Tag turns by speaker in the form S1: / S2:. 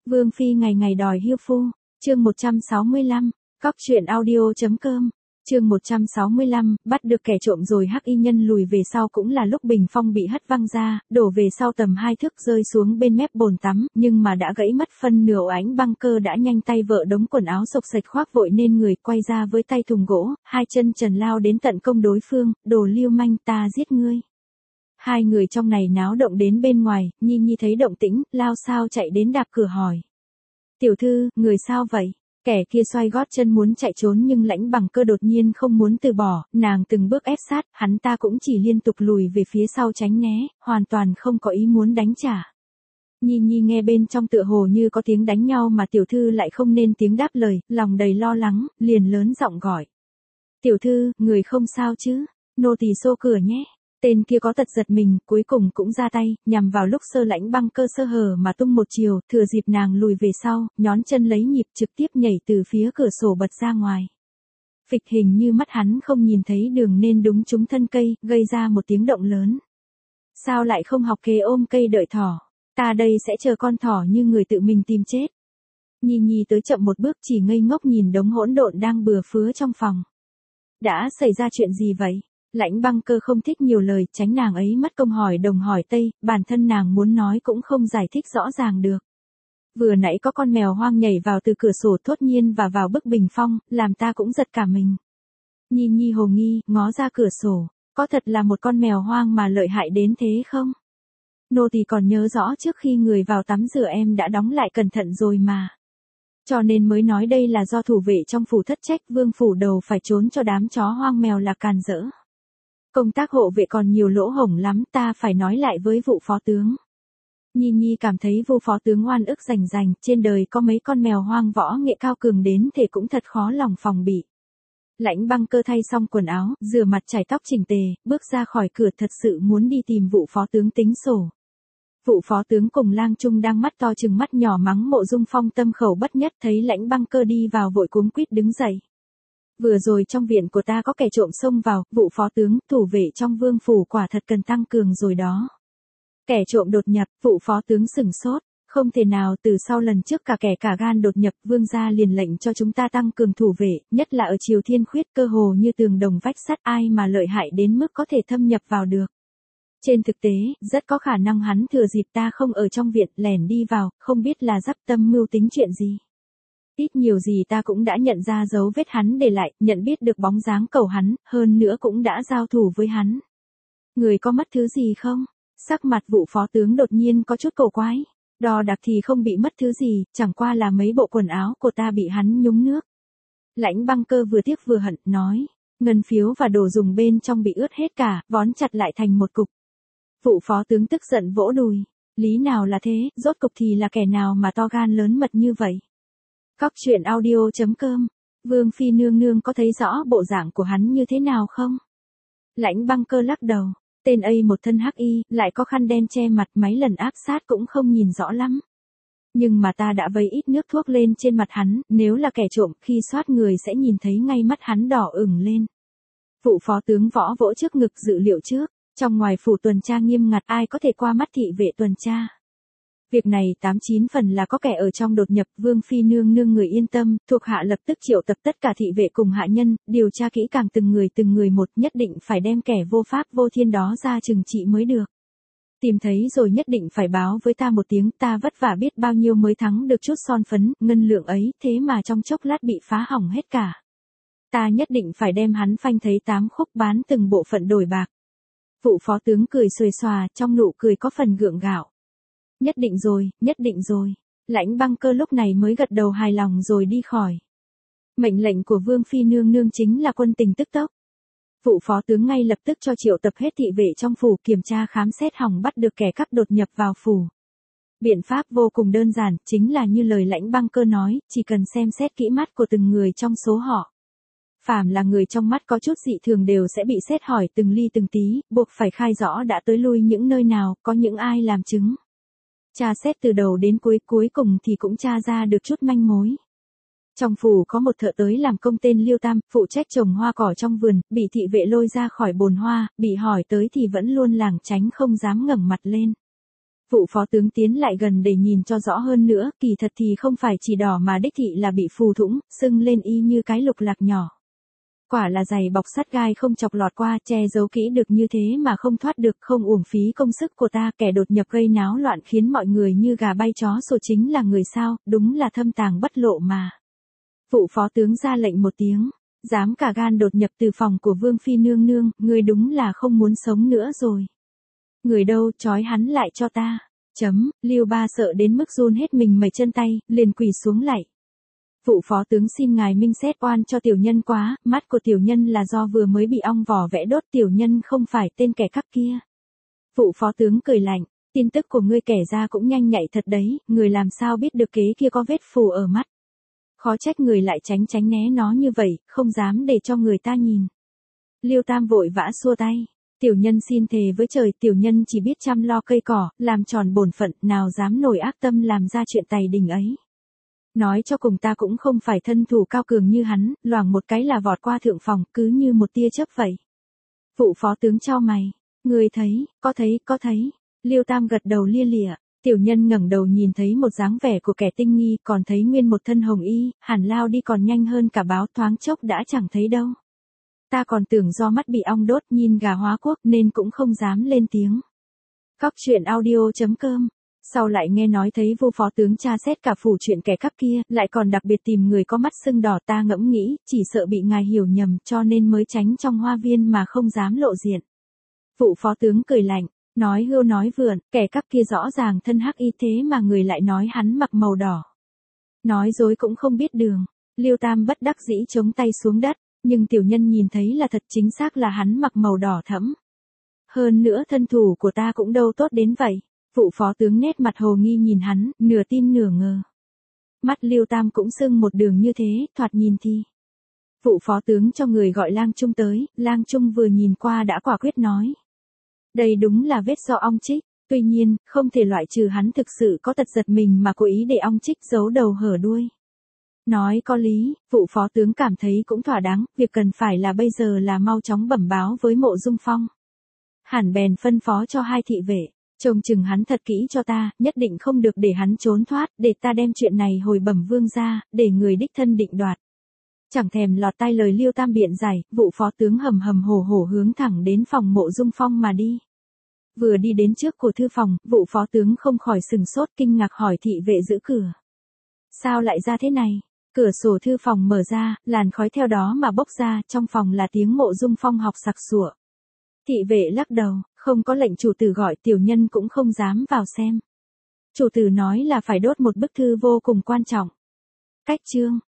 S1: Vương phi ngày ngày đòi hiêu phu, chương 165, cóc truyện audio.com, chương 165, bắt được kẻ trộm rồi. Hắc y nhân lùi về sau cũng là lúc bình phong bị hất văng ra, đổ về sau tầm 2 thước rơi xuống bên mép bồn tắm, nhưng mà đã gãy mất phân nửa. Ánh băng cơ đã nhanh tay vợ đống quần áo sộc sạch khoác vội nên người, quay ra với tay thùng gỗ, hai chân trần lao đến tận công đối phương, đồ lưu manh, ta giết ngươi. Hai người trong này náo động đến bên ngoài, Nhi Nhi thấy động tĩnh, lao sao chạy đến đạp cửa hỏi. Tiểu thư, người sao vậy? Kẻ kia xoay gót chân muốn chạy trốn nhưng Lãnh Bằng Cơ đột nhiên không muốn từ bỏ, nàng từng bước ép sát, hắn ta cũng chỉ liên tục lùi về phía sau tránh né, hoàn toàn không có ý muốn đánh trả. Nhi Nhi nghe bên trong tựa hồ như có tiếng đánh nhau mà tiểu thư lại không nên tiếng đáp lời, lòng đầy lo lắng, liền lớn giọng gọi. Tiểu thư, người không sao chứ? Nô tỳ xô cửa nhé. Tên kia có tật giật mình, cuối cùng cũng ra tay, nhằm vào lúc Lãnh Băng Cơ sơ hở mà tung một chiều, thừa dịp nàng lùi về sau, nhón chân lấy nhịp trực tiếp nhảy từ phía cửa sổ bật ra ngoài. Phịch, hình như mắt hắn không nhìn thấy đường nên đúng trúng thân cây, gây ra một tiếng động lớn. Sao lại không học kế ôm cây đợi thỏ? Ta đây sẽ chờ con thỏ như người tự mình tìm chết. Nhi Nhi tới chậm một bước chỉ ngây ngốc nhìn đống hỗn độn đang bừa phứa trong phòng. Đã xảy ra chuyện gì vậy? Lãnh Băng Cơ không thích nhiều lời, tránh nàng ấy mất công hỏi đồng hỏi tây, bản thân nàng muốn nói cũng không giải thích rõ ràng được. Vừa nãy có con mèo hoang nhảy vào từ cửa sổ thốt nhiên và vào bức bình phong, làm ta cũng giật cả mình. Nhi Nhi hồ nghi, ngó ra cửa sổ, có thật là một con mèo hoang mà lợi hại đến thế không? Nô tỳ còn nhớ rõ trước khi người vào tắm rửa em đã đóng lại cẩn thận rồi mà. Cho nên mới nói đây là do thủ vệ trong phủ thất trách, vương phủ đầu phải trốn cho đám chó hoang mèo là càn rỡ. Công tác hộ vệ còn nhiều lỗ hổng lắm, ta phải nói lại với vụ phó tướng. Nhi Nhi cảm thấy vụ phó tướng oan ức rành rành, trên đời có mấy con mèo hoang võ nghệ cao cường đến thể cũng thật khó lòng phòng bị. Lãnh Băng Cơ thay xong quần áo, rửa mặt chải tóc chỉnh tề, bước ra khỏi cửa thật sự muốn đi tìm vụ phó tướng tính sổ. Vụ phó tướng cùng Lang Trung đang mắt to chừng mắt nhỏ mắng Mộ Dung Phong tâm khẩu bất nhất, thấy Lãnh Băng Cơ đi vào vội cuống quýt đứng dậy. Vừa rồi trong viện của ta có kẻ trộm xông vào, vụ phó tướng, thủ vệ trong vương phủ quả thật cần tăng cường rồi đó. Kẻ trộm đột nhập, vụ phó tướng sửng sốt, không thể nào, từ sau lần trước cả kẻ cả gan đột nhập, vương gia liền lệnh cho chúng ta tăng cường thủ vệ, nhất là ở Triều Thiên Khuyết, cơ hồ như tường đồng vách sắt, ai mà lợi hại đến mức có thể thâm nhập vào được. Trên thực tế, rất có khả năng hắn thừa dịp ta không ở trong viện, lẻn đi vào, không biết là dắp tâm mưu tính chuyện gì. Ít nhiều gì ta cũng đã nhận ra dấu vết hắn để lại, nhận biết được bóng dáng cầu hắn, hơn nữa cũng đã giao thủ với hắn. Người có mất thứ gì không? Sắc mặt vụ phó tướng đột nhiên có chút cổ quái. Đo đạc thì không bị mất thứ gì, chẳng qua là mấy bộ quần áo của ta bị hắn nhúng nước. Lãnh Băng Cơ vừa tiếc vừa hận, nói, ngân phiếu và đồ dùng bên trong bị ướt hết cả, vón chặt lại thành một cục. Vụ phó tướng tức giận vỗ đùi, lý nào là thế, rốt cục thì là kẻ nào mà to gan lớn mật như vậy? Cóc truyện audio.com, Vương phi nương nương có thấy rõ bộ dạng của hắn như thế nào không? Lãnh Băng Cơ lắc đầu, tên ấy một thân hắc y, lại có khăn đen che mặt, mấy lần áp sát cũng không nhìn rõ lắm. Nhưng mà ta đã vấy ít nước thuốc lên trên mặt hắn, nếu là kẻ trộm, khi soát người sẽ nhìn thấy ngay mắt hắn đỏ ửng lên. Vụ phó tướng võ vỗ trước ngực dự liệu trước, trong ngoài phủ tuần tra nghiêm ngặt, ai có thể qua mắt thị vệ tuần tra. Việc này 89 phần là có kẻ ở trong đột nhập, vương phi nương nương người yên tâm, thuộc hạ lập tức triệu tập tất cả thị vệ cùng hạ nhân, điều tra kỹ càng từng người một, nhất định phải đem kẻ vô pháp vô thiên đó ra trừng trị mới được. Tìm thấy rồi nhất định phải báo với ta một tiếng, ta vất vả biết bao nhiêu mới thắng được chút son phấn, ngân lượng ấy, thế mà trong chốc lát bị phá hỏng hết cả. Ta nhất định phải đem hắn phanh thấy 8 khúc, bán từng bộ phận đổi bạc. Vụ phó tướng cười xuề xòa, trong nụ cười có phần gượng gạo. Nhất định rồi, nhất định rồi. Lãnh Băng Cơ lúc này mới gật đầu hài lòng rồi đi khỏi. Mệnh lệnh của vương phi nương nương chính là quân tình tức tốc. Vụ phó tướng ngay lập tức cho triệu tập hết thị vệ trong phủ, kiểm tra khám xét hỏng bắt được kẻ cắp đột nhập vào phủ. Biện pháp vô cùng đơn giản, chính là như lời Lãnh Băng Cơ nói, chỉ cần xem xét kỹ mắt của từng người trong số họ. Phàm là người trong mắt có chút dị thường đều sẽ bị xét hỏi từng ly từng tí, buộc phải khai rõ đã tới lui những nơi nào, có những ai làm chứng. Tra xét từ đầu đến cuối cùng thì cũng tra ra được chút manh mối. Trong phủ có một thợ tới làm công tên Liêu Tam, phụ trách trồng hoa cỏ trong vườn, bị thị vệ lôi ra khỏi bồn hoa, bị hỏi tới thì vẫn luôn lảng tránh không dám ngẩng mặt lên. Vụ phó tướng tiến lại gần để nhìn cho rõ hơn nữa, kỳ thật thì không phải chỉ đỏ mà đích thị là bị phù thủng, sưng lên y như cái lục lạc nhỏ. Quả là giày bọc sắt gai không chọc lọt qua, che giấu kỹ được như thế mà không thoát được, không uổng phí công sức của ta, kẻ đột nhập gây náo loạn khiến mọi người như gà bay chó sủa chính là người sao, đúng là thâm tàng bất lộ mà. Vụ phó tướng ra lệnh một tiếng, dám cả gan đột nhập từ phòng của Vương Phi nương nương, người đúng là không muốn sống nữa rồi. Người đâu, trói hắn lại cho ta. Lưu Ba sợ đến mức run hết mình mẩy chân tay, liền quỳ xuống lạy. Vụ phó tướng xin ngài minh xét oan cho tiểu nhân quá, mắt của tiểu nhân là do vừa mới bị ong vò vẽ đốt, tiểu nhân không phải tên kẻ cắp kia. Vụ phó tướng cười lạnh, tin tức của ngươi kể ra cũng nhanh nhạy thật đấy, người làm sao biết được kế kia có vết phù ở mắt. Khó trách người lại tránh né nó như vậy, không dám để cho người ta nhìn. Liêu Tam vội vã xua tay. Tiểu nhân xin thề với trời, tiểu nhân chỉ biết chăm lo cây cỏ, làm tròn bổn phận, nào dám nổi ác tâm làm ra chuyện tày đình ấy. Nói cho cùng ta cũng không phải thân thủ cao cường như hắn, loảng một cái là vọt qua thượng phòng, cứ như một tia chớp vậy. Vụ phó tướng chau mày, người thấy, có thấy. Liêu Tam gật đầu lia lịa, tiểu nhân ngẩng đầu nhìn thấy một dáng vẻ của kẻ tinh nghi, còn thấy nguyên một thân hồng y, hẳn lao đi còn nhanh hơn cả báo, thoáng chốc đã chẳng thấy đâu. Ta còn tưởng do mắt bị ong đốt, nhìn gà hóa quốc nên cũng không dám lên tiếng. Cóc truyện audio.com. Sau lại nghe nói thấy Vu phó tướng tra xét cả phủ chuyện kẻ cắp kia, lại còn đặc biệt tìm người có mắt sưng đỏ, ta ngẫm nghĩ, chỉ sợ bị ngài hiểu nhầm, cho nên mới tránh trong hoa viên mà không dám lộ diện. Vụ phó tướng cười lạnh, nói hưu nói vượn, kẻ cắp kia rõ ràng thân hắc y thế mà người lại nói hắn mặc màu đỏ. Nói dối cũng không biết đường. Liêu Tam bất đắc dĩ chống tay xuống đất. Nhưng tiểu nhân nhìn thấy là thật, chính xác là hắn mặc màu đỏ thẫm. Hơn nữa thân thủ của ta cũng đâu tốt đến vậy. Vụ phó tướng nét mặt hồ nghi nhìn hắn, nửa tin nửa ngờ. Mắt Liêu Tam cũng sưng một đường như thế, thoạt nhìn thì. Vụ phó tướng cho người gọi Lang Trung tới, Lang Trung vừa nhìn qua đã quả quyết nói. Đây đúng là vết do ong chích, tuy nhiên, không thể loại trừ hắn thực sự có tật giật mình mà cố ý để ong chích giấu đầu hở đuôi. Nói có lý, vụ phó tướng cảm thấy cũng thỏa đáng, việc cần phải là bây giờ là mau chóng bẩm báo với Mộ Dung Phong. Hẳn bèn phân phó cho hai thị vệ, trông chừng hắn thật kỹ cho ta, nhất định không được để hắn trốn thoát, để ta đem chuyện này hồi bẩm vương gia, để người đích thân định đoạt. Chẳng thèm lọt tai lời Liêu Tam biện giải, vụ phó tướng hầm hầm hổ hổ hướng thẳng đến phòng Mộ Dung Phong mà đi. Vừa đi đến trước của thư phòng, vụ phó tướng không khỏi sừng sốt kinh ngạc hỏi thị vệ giữ cửa. Sao lại ra thế này? Cửa sổ thư phòng mở ra, làn khói theo đó mà bốc ra, trong phòng là tiếng Mộ Dung Phong học sặc sụa. Thị vệ lắc đầu, không có lệnh chủ tử gọi, tiểu nhân cũng không dám vào xem. Chủ tử nói là phải đốt một bức thư vô cùng quan trọng. Cách chương.